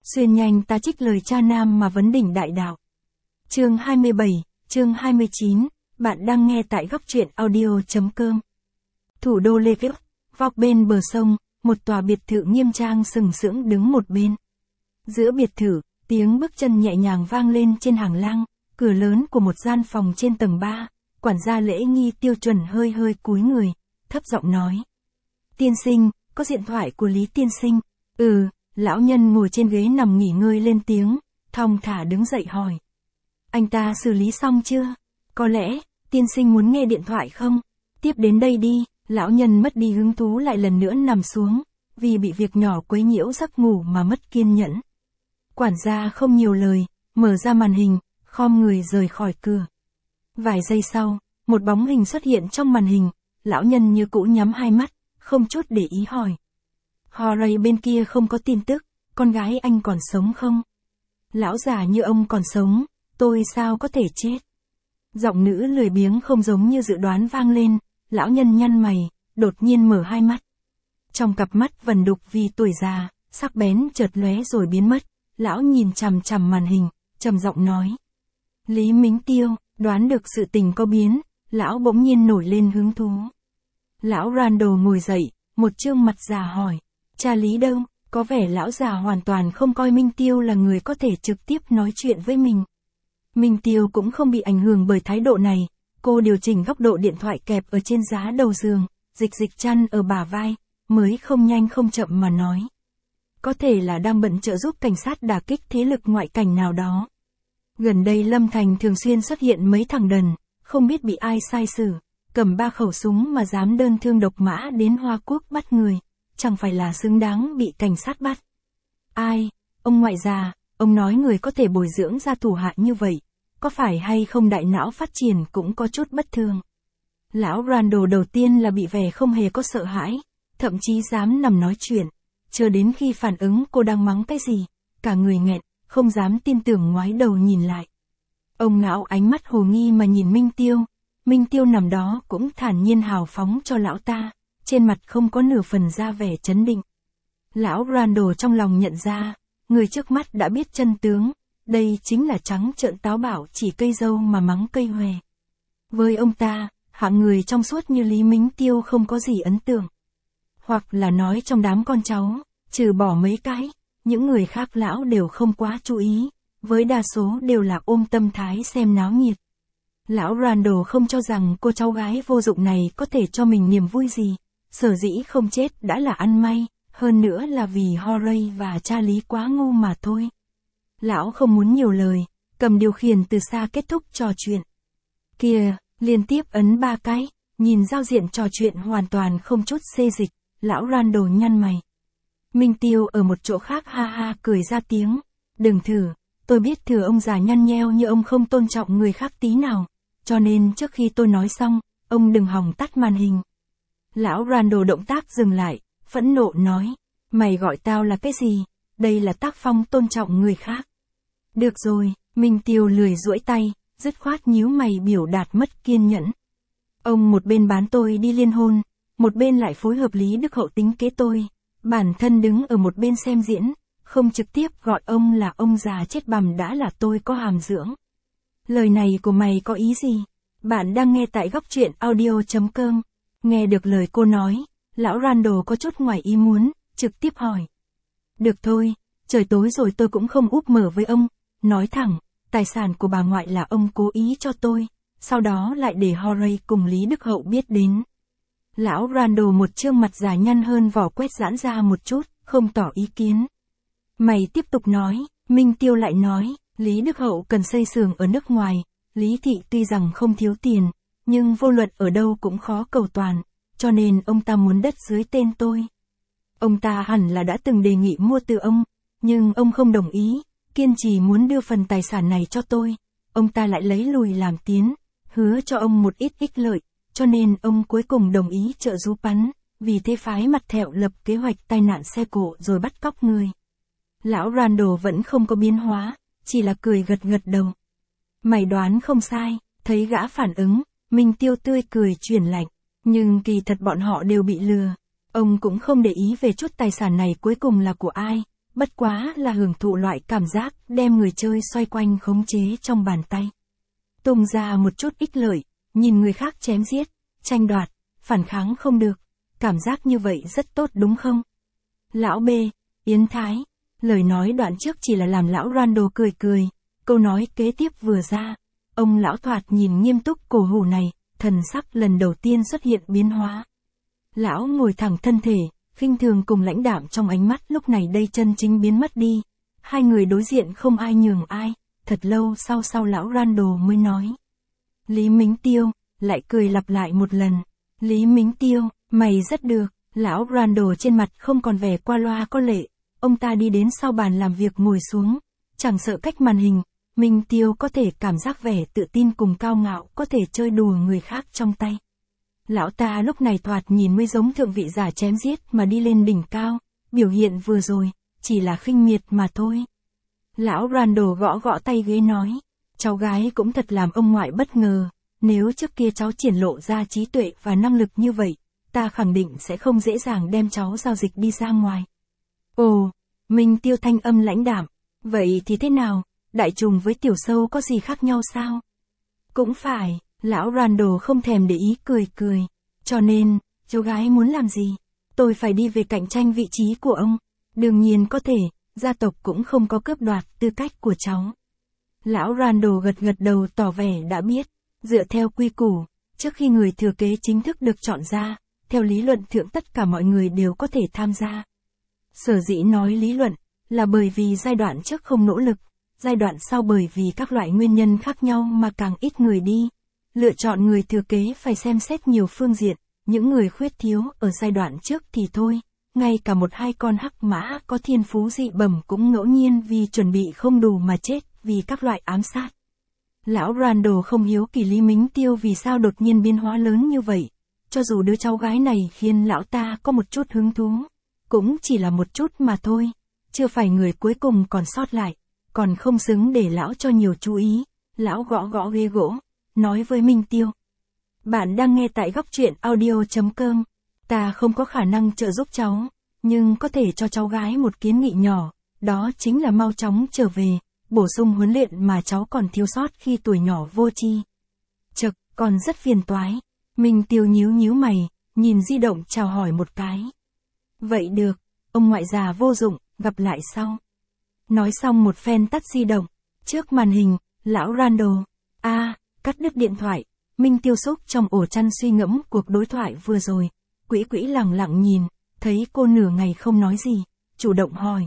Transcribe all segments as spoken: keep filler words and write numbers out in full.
Xuyên nhanh ta trích lời cha nam mà vấn đỉnh đại đạo. Chương hai mươi bảy, chương hai mươi chín, bạn đang nghe tại góc truyện audio.com. Thủ đô Lviv, vóc bên bờ sông, một tòa biệt thự nghiêm trang sừng sững đứng một bên. Giữa biệt thự, tiếng bước chân nhẹ nhàng vang lên trên hành lang, cửa lớn của một gian phòng trên tầng ba, quản gia lễ nghi tiêu chuẩn hơi hơi cúi người, thấp giọng nói. Tiên sinh, có điện thoại của Lý tiên sinh. Ừ, lão nhân ngồi trên ghế nằm nghỉ ngơi lên tiếng, thong thả đứng dậy hỏi. Anh ta xử lý xong chưa? Có lẽ, tiên sinh muốn nghe điện thoại không? Tiếp đến đây đi, lão nhân mất đi hứng thú lại lần nữa nằm xuống, vì bị việc nhỏ quấy nhiễu giấc ngủ mà mất kiên nhẫn. Quản gia không nhiều lời, mở ra màn hình, khom người rời khỏi cửa. Vài giây sau, một bóng hình xuất hiện trong màn hình, lão nhân như cũ nhắm hai mắt, không chút để ý hỏi. Horay bên kia không có tin tức, con gái anh còn sống không? Lão già như ông còn sống, tôi sao có thể chết? Giọng nữ lười biếng không giống như dự đoán vang lên, lão nhân nhăn mày, đột nhiên mở hai mắt. Trong cặp mắt vần đục vì tuổi già, sắc bén chợt lóe rồi biến mất, lão nhìn chằm chằm màn hình, trầm giọng nói. Lý Mính Tiêu, đoán được sự tình có biến, lão bỗng nhiên nổi lên hứng thú. Lão Randall ngồi dậy, một trương mặt già hỏi. Cha Lý đâu? Có vẻ lão già hoàn toàn không coi Minh Tiêu là người có thể trực tiếp nói chuyện với mình. Minh Tiêu cũng không bị ảnh hưởng bởi thái độ này, cô điều chỉnh góc độ điện thoại kẹp ở trên giá đầu giường, dịch dịch chăn ở bả vai, mới không nhanh không chậm mà nói. Có thể là đang bận trợ giúp cảnh sát đả kích thế lực ngoại cảnh nào đó. Gần đây Lâm Thành thường xuyên xuất hiện mấy thằng đần, không biết bị ai sai xử, cầm ba khẩu súng mà dám đơn thương độc mã đến Hoa Quốc bắt người, chẳng phải là xứng đáng bị cảnh sát bắt. Ai, ông ngoại già, ông nói người có thể bồi dưỡng ra thủ hạ như vậy, có phải hay không đại não phát triển cũng có chút bất thường. Lão Randall đầu tiên là bị vẻ không hề có sợ hãi, thậm chí dám nằm nói chuyện, chờ đến khi phản ứng cô đang mắng cái gì, cả người nghẹn, không dám tin tưởng ngoái đầu nhìn lại. Ông ngạo ánh mắt hồ nghi mà nhìn Minh Tiêu, Minh Tiêu nằm đó cũng thản nhiên hào phóng cho lão ta, trên mặt không có nửa phần ra vẻ chấn định. Lão Randall trong lòng nhận ra, người trước mắt đã biết chân tướng, đây chính là trắng trợn táo bạo chỉ cây dâu mà mắng cây huề. Với ông ta, hạng người trong suốt như Lý Mính Tiêu không có gì ấn tượng. Hoặc là nói trong đám con cháu, trừ bỏ mấy cái, những người khác lão đều không quá chú ý, với đa số đều là ôm tâm thái xem náo nhiệt. Lão Randall không cho rằng cô cháu gái vô dụng này có thể cho mình niềm vui gì, sở dĩ không chết đã là ăn may, hơn nữa là vì Horay và cha Lý quá ngu mà thôi. Lão không muốn nhiều lời, cầm điều khiển từ xa kết thúc trò chuyện. Kìa, liên tiếp ấn ba cái, nhìn giao diện trò chuyện hoàn toàn không chút xê dịch, lão Randall nhăn mày. Minh Tiêu ở một chỗ khác ha ha cười ra tiếng, đừng thử, tôi biết thừa ông già nhăn nheo như ông không tôn trọng người khác tí nào, cho nên trước khi tôi nói xong, ông đừng hòng tắt màn hình. Lão Randall động tác dừng lại, phẫn nộ nói, mày gọi tao là cái gì, đây là tác phong tôn trọng người khác. Được rồi, Minh Tiêu lười duỗi tay, dứt khoát nhíu mày biểu đạt mất kiên nhẫn. Ông một bên bán tôi đi liên hôn, một bên lại phối hợp Lý Đức Hậu tính kế tôi, bản thân đứng ở một bên xem diễn, không trực tiếp gọi ông là ông già chết bằm đã là tôi có hàm dưỡng. Lời này của mày có ý gì? Bạn đang nghe tại góc truyện audio.com. Nghe được lời cô nói, lão Randall có chút ngoài ý muốn, trực tiếp hỏi. Được thôi, trời tối rồi tôi cũng không úp mở với ông, nói thẳng, tài sản của bà ngoại là ông cố ý cho tôi, sau đó lại để Horay cùng Lý Đức Hậu biết đến. Lão Randall một trương mặt già nhăn hơn vỏ quét giãn ra một chút, không tỏ ý kiến. Mày tiếp tục nói, Minh Tiêu lại nói, Lý Đức Hậu cần xây xưởng ở nước ngoài, Lý Thị tuy rằng không thiếu tiền, nhưng vô luận ở đâu cũng khó cầu toàn, cho nên ông ta muốn đất dưới tên tôi. Ông ta hẳn là đã từng đề nghị mua từ ông, nhưng ông không đồng ý, kiên trì muốn đưa phần tài sản này cho tôi, ông ta lại lấy lùi làm tiến, hứa cho ông một ít ích lợi, cho nên ông cuối cùng đồng ý trợ giúp bắn, vì thế phái mặt thẹo lập kế hoạch tai nạn xe cộ rồi bắt cóc người. Lão Randall vẫn không có biến hóa, chỉ là cười gật gật đầu. Mày đoán không sai, thấy gã phản ứng, Minh Tiêu tươi cười chuyển lạnh, nhưng kỳ thật bọn họ đều bị lừa. Ông cũng không để ý về chút tài sản này cuối cùng là của ai, bất quá là hưởng thụ loại cảm giác đem người chơi xoay quanh khống chế trong bàn tay. Tung ra một chút ích lợi, nhìn người khác chém giết, tranh đoạt, phản kháng không được, cảm giác như vậy rất tốt đúng không? Lão B, Yến Thái, lời nói đoạn trước chỉ là làm lão Randall cười cười, câu nói kế tiếp vừa ra, ông lão thoạt nhìn nghiêm túc cổ hủ này, thần sắc lần đầu tiên xuất hiện biến hóa. Lão ngồi thẳng thân thể, khinh thường cùng lãnh đạm trong ánh mắt lúc này đây chân chính biến mất đi. Hai người đối diện không ai nhường ai, thật lâu sau sau lão Randall mới nói. Lý Mính Tiêu, lại cười lặp lại một lần. Lý Mính Tiêu, mày rất được, lão Randall trên mặt không còn vẻ qua loa có lệ. Ông ta đi đến sau bàn làm việc ngồi xuống, chẳng sợ cách màn hình, Minh Tiêu có thể cảm giác vẻ tự tin cùng cao ngạo có thể chơi đùa người khác trong tay. Lão ta lúc này thoạt nhìn mới giống thượng vị giả chém giết mà đi lên đỉnh cao, biểu hiện vừa rồi, chỉ là khinh miệt mà thôi. Lão Randall gõ gõ tay ghế nói, cháu gái cũng thật làm ông ngoại bất ngờ, nếu trước kia cháu triển lộ ra trí tuệ và năng lực như vậy, ta khẳng định sẽ không dễ dàng đem cháu giao dịch đi ra ngoài. Ồ, Minh Tiêu thanh âm lãnh đạm, vậy thì thế nào, đại trùng với tiểu sâu có gì khác nhau sao? Cũng phải, lão Randall không thèm để ý cười cười, cho nên, cháu gái muốn làm gì? Tôi phải đi về cạnh tranh vị trí của ông, đương nhiên có thể, gia tộc cũng không có cướp đoạt tư cách của cháu. Lão Randall gật gật đầu tỏ vẻ đã biết, dựa theo quy củ, trước khi người thừa kế chính thức được chọn ra, theo lý luận thượng tất cả mọi người đều có thể tham gia. Sở dĩ nói lý luận, là bởi vì giai đoạn trước không nỗ lực, giai đoạn sau bởi vì các loại nguyên nhân khác nhau mà càng ít người đi. Lựa chọn người thừa kế phải xem xét nhiều phương diện, những người khuyết thiếu ở giai đoạn trước thì thôi, ngay cả một hai con hắc mã có thiên phú dị bẩm cũng ngẫu nhiên vì chuẩn bị không đủ mà chết vì các loại ám sát. Lão Randall không hiếu kỳ Lý Mính Tiêu vì sao đột nhiên biến hóa lớn như vậy, cho dù đứa cháu gái này khiến lão ta có một chút hứng thú, cũng chỉ là một chút mà thôi, chưa phải người cuối cùng còn sót lại, còn không xứng để lão cho nhiều chú ý. Lão gõ gõ ghế gỗ, nói với Minh Tiêu. Bạn đang nghe tại góc truyện audio chấm com. Ta không có khả năng trợ giúp cháu, nhưng có thể cho cháu gái một kiến nghị nhỏ, đó chính là mau chóng trở về, bổ sung huấn luyện mà cháu còn thiếu sót khi tuổi nhỏ vô tri. Chật, còn rất phiền toái. Minh Tiêu nhíu nhíu mày, nhìn di động chào hỏi một cái. Vậy được, ông ngoại già vô dụng, gặp lại sau. Nói xong một phen tắt di động, trước màn hình, lão Randall, a à, cắt đứt điện thoại, Minh Tiêu xúc trong ổ chăn suy ngẫm cuộc đối thoại vừa rồi, quỹ quỹ lẳng lặng nhìn, thấy cô nửa ngày không nói gì, chủ động hỏi.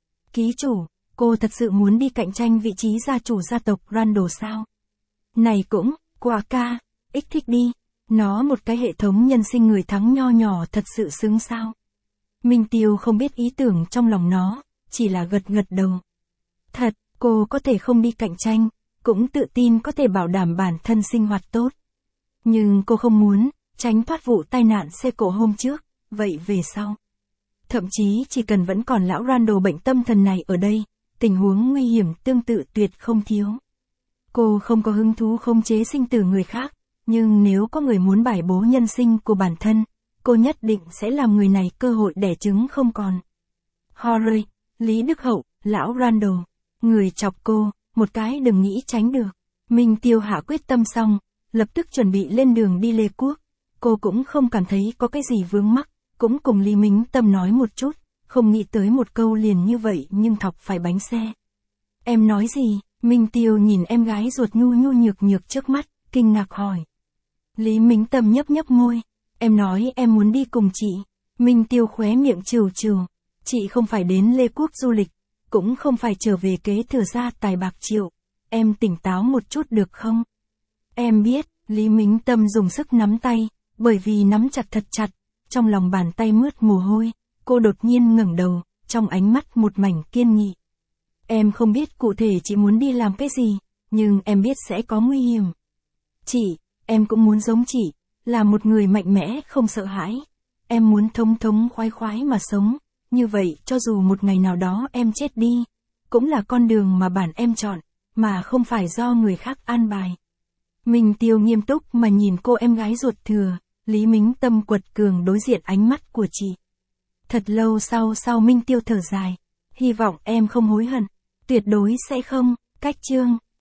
Ký chủ, cô thật sự muốn đi cạnh tranh vị trí gia chủ gia tộc Randall sao? Này cũng, quả ca, ích thích đi, nó một cái hệ thống nhân sinh người thắng nho nhỏ thật sự xứng sao? Minh Tiêu không biết ý tưởng trong lòng nó, chỉ là gật gật đầu. Thật, cô có thể không đi cạnh tranh, cũng tự tin có thể bảo đảm bản thân sinh hoạt tốt. Nhưng cô không muốn, tránh thoát vụ tai nạn xe cộ hôm trước, vậy về sau. Thậm chí chỉ cần vẫn còn lão Randall bệnh tâm thần này ở đây, tình huống nguy hiểm tương tự tuyệt không thiếu. Cô không có hứng thú khống chế sinh tử người khác, nhưng nếu có người muốn bài bố nhân sinh của bản thân, cô nhất định sẽ làm người này cơ hội đẻ trứng không còn. Horry, Lý Đức Hậu, lão Randall, người chọc cô, một cái đừng nghĩ tránh được. Minh Tiêu hạ quyết tâm xong, lập tức chuẩn bị lên đường đi Lê Quốc. Cô cũng không cảm thấy có cái gì vướng mắc, cũng cùng Lý Mính Tâm nói một chút, không nghĩ tới một câu liền như vậy nhưng thọc phải bánh xe. Em nói gì? Minh Tiêu nhìn em gái ruột nhu nhu nhược nhược trước mắt, kinh ngạc hỏi. Lý Mính Tâm nhấp nhấp môi, em nói em muốn đi cùng chị. Minh Tiêu khóe miệng trừ trừ, chị không phải đến Lê Quốc du lịch, cũng không phải trở về kế thừa gia tài bạc triệu, em tỉnh táo một chút được không? Em biết, Lý Mính Tâm dùng sức nắm tay, bởi vì nắm chặt thật chặt, trong lòng bàn tay mướt mồ hôi, cô đột nhiên ngẩng đầu, trong ánh mắt một mảnh kiên nghị. Em không biết cụ thể chị muốn đi làm cái gì, nhưng em biết sẽ có nguy hiểm. Chị, em cũng muốn giống chị, là một người mạnh mẽ không sợ hãi. Em muốn thống thống khoái khoái mà sống, như vậy cho dù một ngày nào đó em chết đi, cũng là con đường mà bản em chọn, mà không phải do người khác an bài. Minh Tiêu nghiêm túc mà nhìn cô em gái ruột thừa, Lý Mính Tâm quật cường đối diện ánh mắt của chị. Thật lâu sau sau Minh Tiêu thở dài, Hy vọng em không hối hận. Tuyệt đối sẽ không. Cách chương.